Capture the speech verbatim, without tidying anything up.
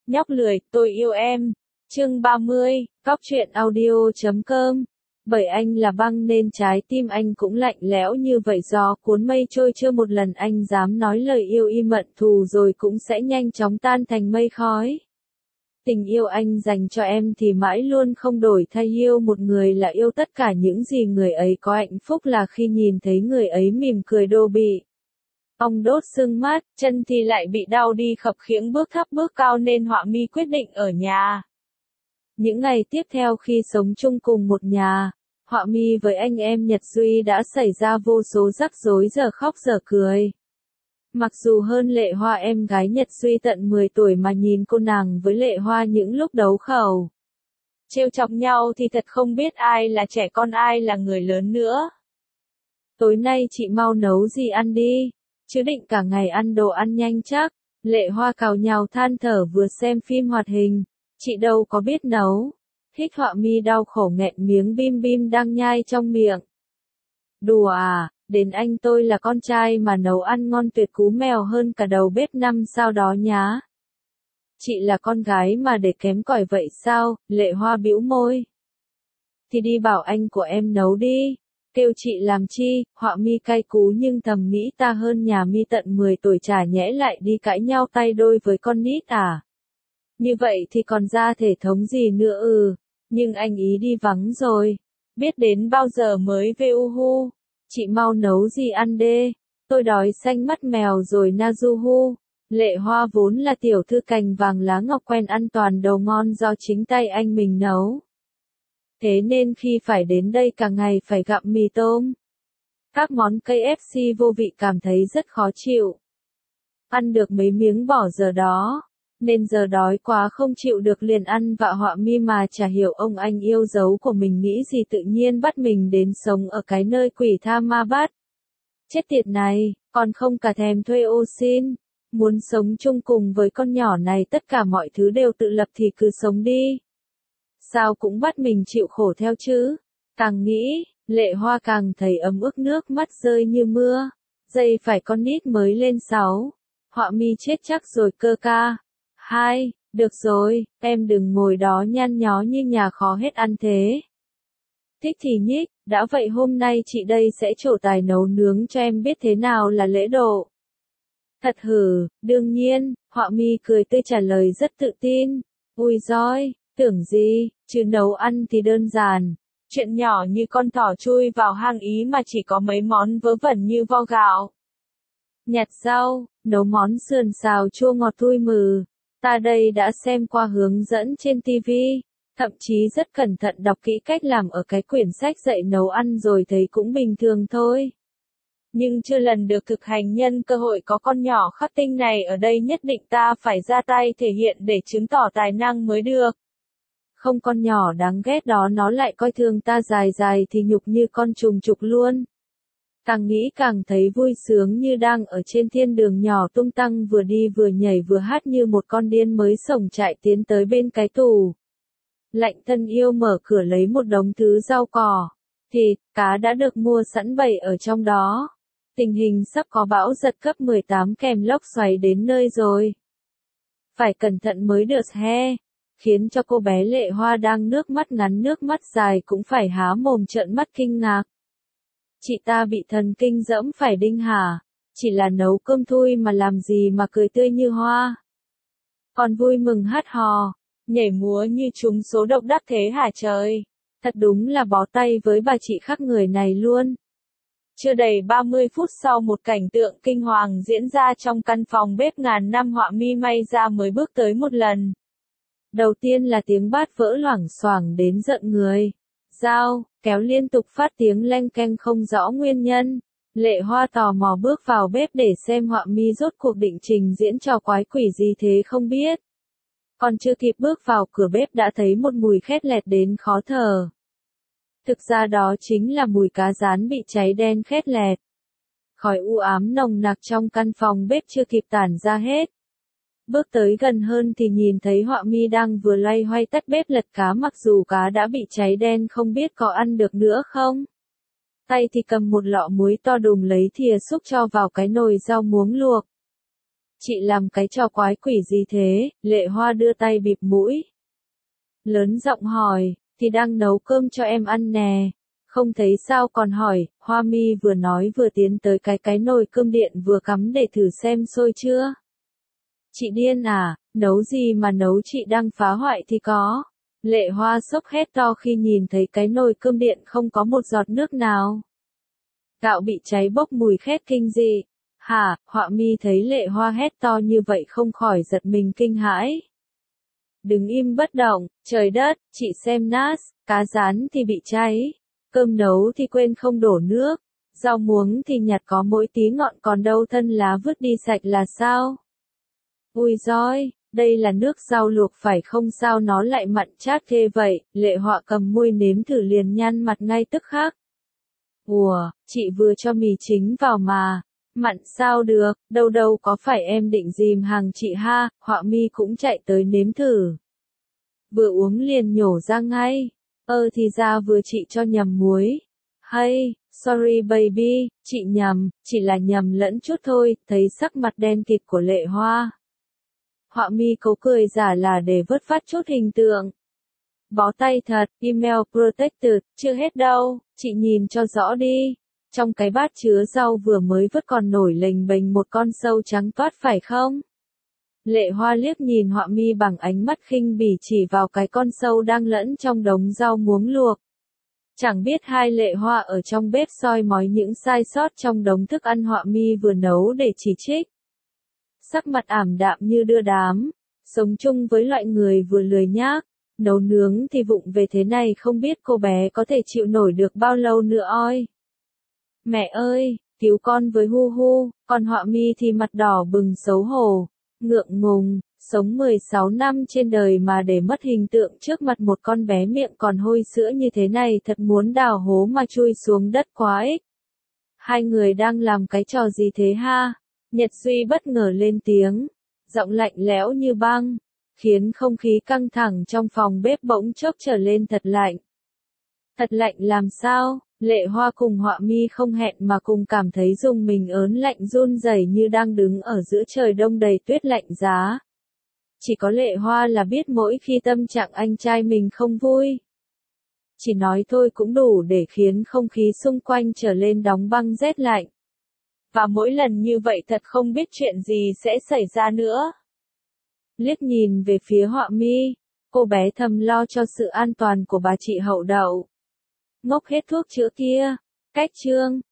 Nhóc lười, tôi yêu em. Chương ba mươi, Cóc truyện audio chấm com. Bởi anh là băng nên trái tim anh cũng lạnh lẽo như vậy, gió cuốn mây trôi, chưa một lần anh dám nói lời yêu y mận thù rồi cũng sẽ nhanh chóng tan thành mây khói. Tình yêu anh dành cho em thì mãi luôn không đổi thay, yêu một người là yêu tất cả những gì người ấy có, hạnh phúc là khi nhìn thấy người ấy mỉm cười đô bị. Ong đốt sưng mắt, chân thì lại bị đau đi khập khiễng, bước thấp bước cao nên Họa Mi quyết định ở nhà. Những ngày tiếp theo khi sống chung cùng một nhà, Họa Mi với anh em Nhật Duy đã xảy ra vô số rắc rối, giờ khóc giờ cười. Mặc dù hơn Lệ Hoa em gái Nhật Duy tận mười tuổi mà nhìn cô nàng với Lệ Hoa những lúc đấu khẩu, trêu chọc nhau thì thật không biết ai là trẻ con ai là người lớn nữa. Tối nay chị mau nấu gì ăn đi, chứ định cả ngày ăn đồ ăn nhanh chắc. Lệ Hoa cào nhào than thở vừa xem phim hoạt hình, chị đâu có biết nấu. Thích Họa Mi đau khổ nghẹn miếng bim bim đang nhai trong miệng. Đùa à, đến anh tôi là con trai mà nấu ăn ngon tuyệt cú mèo hơn cả đầu bếp năm sao đó nhá. Chị là con gái mà để kém cỏi vậy sao? Lệ Hoa bĩu môi. Thì đi bảo anh của em nấu đi. Kêu chị làm chi? Họa Mi cay cú nhưng thầm nghĩ ta hơn nhà Mi tận mười tuổi, chả nhẽ lại đi cãi nhau tay đôi với con nít à? Như vậy thì còn ra thể thống gì nữa ừ. Nhưng anh ý đi vắng rồi. Biết đến bao giờ mới về u hu. Chị mau nấu gì ăn đê. Tôi đói xanh mắt mèo rồi na du hu. Lệ Hoa vốn là tiểu thư cành vàng lá ngọc, quen ăn toàn đồ ngon do chính tay anh mình nấu. Thế nên khi phải đến đây cả ngày phải gặm mì tôm, các món ca ép xê vô vị, cảm thấy rất khó chịu. Ăn được mấy miếng bỏ giờ đó, nên giờ đói quá không chịu được liền ăn vạ. Họa Mi mà chả hiểu ông anh yêu dấu của mình nghĩ gì tự nhiên bắt mình đến sống ở cái nơi quỷ tha ma bắt. Chết tiệt này, còn không cả thèm thuê ô xin. Muốn sống chung cùng với con nhỏ này tất cả mọi thứ đều tự lập thì cứ sống đi. Sao cũng bắt mình chịu khổ theo chứ. Càng nghĩ, Lệ Hoa càng thấy ấm ức, nước mắt rơi như mưa. Giây phải con nít mới lên sáu. Họa Mi chết chắc rồi cơ ca. Hai, được rồi, em đừng ngồi đó nhăn nhó như nhà khó hết ăn thế. Thích thì nhích, đã vậy hôm nay chị đây sẽ trổ tài nấu nướng cho em biết thế nào là lễ độ. Thật hử, đương nhiên, Họa Mi cười tươi trả lời rất tự tin. Ui giỏi, tưởng gì, chứ nấu ăn thì đơn giản. Chuyện nhỏ như con thỏ chui vào hang ý mà chỉ có mấy món vớ vẩn như vo gạo, nhặt rau, nấu món sườn xào chua ngọt thui mừ. Ta đây đã xem qua hướng dẫn trên ti vi, thậm chí rất cẩn thận đọc kỹ cách làm ở cái quyển sách dạy nấu ăn rồi thấy cũng bình thường thôi. Nhưng chưa lần được thực hành, nhân cơ hội có con nhỏ khắc tinh này ở đây nhất định ta phải ra tay thể hiện để chứng tỏ tài năng mới được. Không, con nhỏ đáng ghét đó nó lại coi thường ta, dài dài thì nhục như con trùng trục luôn. Càng nghĩ càng thấy vui sướng như đang ở trên thiên đường nhỏ tung tăng, vừa đi vừa nhảy vừa hát như một con điên mới sổng chạy tiến tới bên cái tủ lạnh thân yêu, mở cửa lấy một đống thứ rau cỏ, thịt, cá đã được mua sẵn bày ở trong đó. Tình hình sắp có bão giật cấp mười tám kèm lốc xoáy đến nơi rồi. Phải cẩn thận mới được he. Khiến cho cô bé Lệ Hoa đang nước mắt ngắn nước mắt dài cũng phải há mồm trợn mắt kinh ngạc. Chị ta bị thần kinh dẫm phải đinh hả? Chỉ là nấu cơm thôi mà làm gì mà cười tươi như hoa. Còn vui mừng hát hò, nhảy múa như trúng số độc đắc thế hả trời? Thật đúng là bó tay với bà chị khác người này luôn. Chưa đầy ba mươi phút sau, một cảnh tượng kinh hoàng diễn ra trong căn phòng bếp ngàn năm. Họa Mi may ra mới bước tới một lần. Đầu tiên là tiếng bát vỡ loảng xoảng đến giận người. Dao, kéo liên tục phát tiếng leng keng không rõ nguyên nhân. Lệ Hoa tò mò bước vào bếp để xem Họa Mi rốt cuộc định trình diễn trò quái quỷ gì thế không biết. Còn chưa kịp bước vào cửa bếp đã thấy một mùi khét lẹt đến khó thở. Thực ra đó chính là mùi cá rán bị cháy đen khét lẹt. Khói u ám nồng nặc trong căn phòng bếp chưa kịp tản ra hết. Bước tới gần hơn thì nhìn thấy Họa Mi đang vừa loay hoay tắt bếp lật cá, mặc dù cá đã bị cháy đen không biết có ăn được nữa không. Tay thì cầm một lọ muối to đùng lấy thìa xúc cho vào cái nồi rau muống luộc. Chị làm cái trò quái quỷ gì thế? Lệ Hoa đưa tay bịt mũi. Lớn giọng hỏi, thì đang nấu cơm cho em ăn nè. Không thấy sao còn hỏi, Hoa Mi vừa nói vừa tiến tới cái cái nồi cơm điện vừa cắm để thử xem sôi chưa. Chị điên à, nấu gì mà nấu, chị đang phá hoại thì có. Lệ Hoa sốc hét to khi nhìn thấy cái nồi cơm điện không có một giọt nước nào. Gạo bị cháy bốc mùi khét kinh dị. Hả, Họa Mi thấy Lệ Hoa hét to như vậy không khỏi giật mình kinh hãi. Đứng im bất động, trời đất, chị xem nát, cá rán thì bị cháy, cơm nấu thì quên không đổ nước, rau muống thì nhặt có mỗi tí ngọn còn đâu thân lá vứt đi sạch là sao? Ui giời, đây là nước rau luộc phải không, sao nó lại mặn chát ghê vậy? Lệ Họa cầm muôi nếm thử liền nhăn mặt ngay tức khắc. Ủa, chị vừa cho mì chính vào mà. Mặn sao được, đâu đâu có phải em định dìm hàng chị ha. Họa Mi cũng chạy tới nếm thử. Vừa uống liền nhổ ra ngay. Ơ thì ra vừa chị cho nhầm muối. Hay, sorry baby, chị nhầm, chỉ là nhầm lẫn chút thôi. Thấy sắc mặt đen kịt của Lệ Hoa, Họa Mi cố cười giả là để vớt vát chút hình tượng. Bó tay thật, email protected, chưa hết đâu, chị nhìn cho rõ đi. Trong cái bát chứa rau vừa mới vớt còn nổi lềnh bềnh một con sâu trắng toát phải không? Lệ Hoa liếc nhìn Họa Mi bằng ánh mắt khinh bỉ chỉ vào cái con sâu đang lẫn trong đống rau muống luộc. Chẳng biết hai Lệ Hoa ở trong bếp soi mói những sai sót trong đống thức ăn Họa Mi vừa nấu để chỉ trích. Sắc mặt ảm đạm như đưa đám, sống chung với loại người vừa lười nhác, nấu nướng thì vụng về thế này không biết cô bé có thể chịu nổi được bao lâu nữa oi. Mẹ ơi, cứu con với, hu hu, còn Họa Mi thì mặt đỏ bừng xấu hổ, ngượng ngùng, sống mười sáu năm trên đời mà để mất hình tượng trước mặt một con bé miệng còn hôi sữa như thế này thật muốn đào hố mà chui xuống đất quá ích. Hai người đang làm cái trò gì thế ha? Nhật Duy bất ngờ lên tiếng, giọng lạnh lẽo như băng, khiến không khí căng thẳng trong phòng bếp bỗng chốc trở lên thật lạnh. Thật lạnh làm sao? Lệ Hoa cùng Họa Mi không hẹn mà cùng cảm thấy rùng mình ớn lạnh run rẩy như đang đứng ở giữa trời đông đầy tuyết lạnh giá. Chỉ có Lệ Hoa là biết mỗi khi tâm trạng anh trai mình không vui, chỉ nói thôi cũng đủ để khiến không khí xung quanh trở lên đóng băng rét lạnh. Và mỗi lần như vậy thật không biết chuyện gì sẽ xảy ra nữa. Liếc nhìn về phía Họa Mi, cô bé thầm lo cho sự an toàn của bà chị Hậu Đậu. Ngốc hết thuốc chữa kia. Cách chương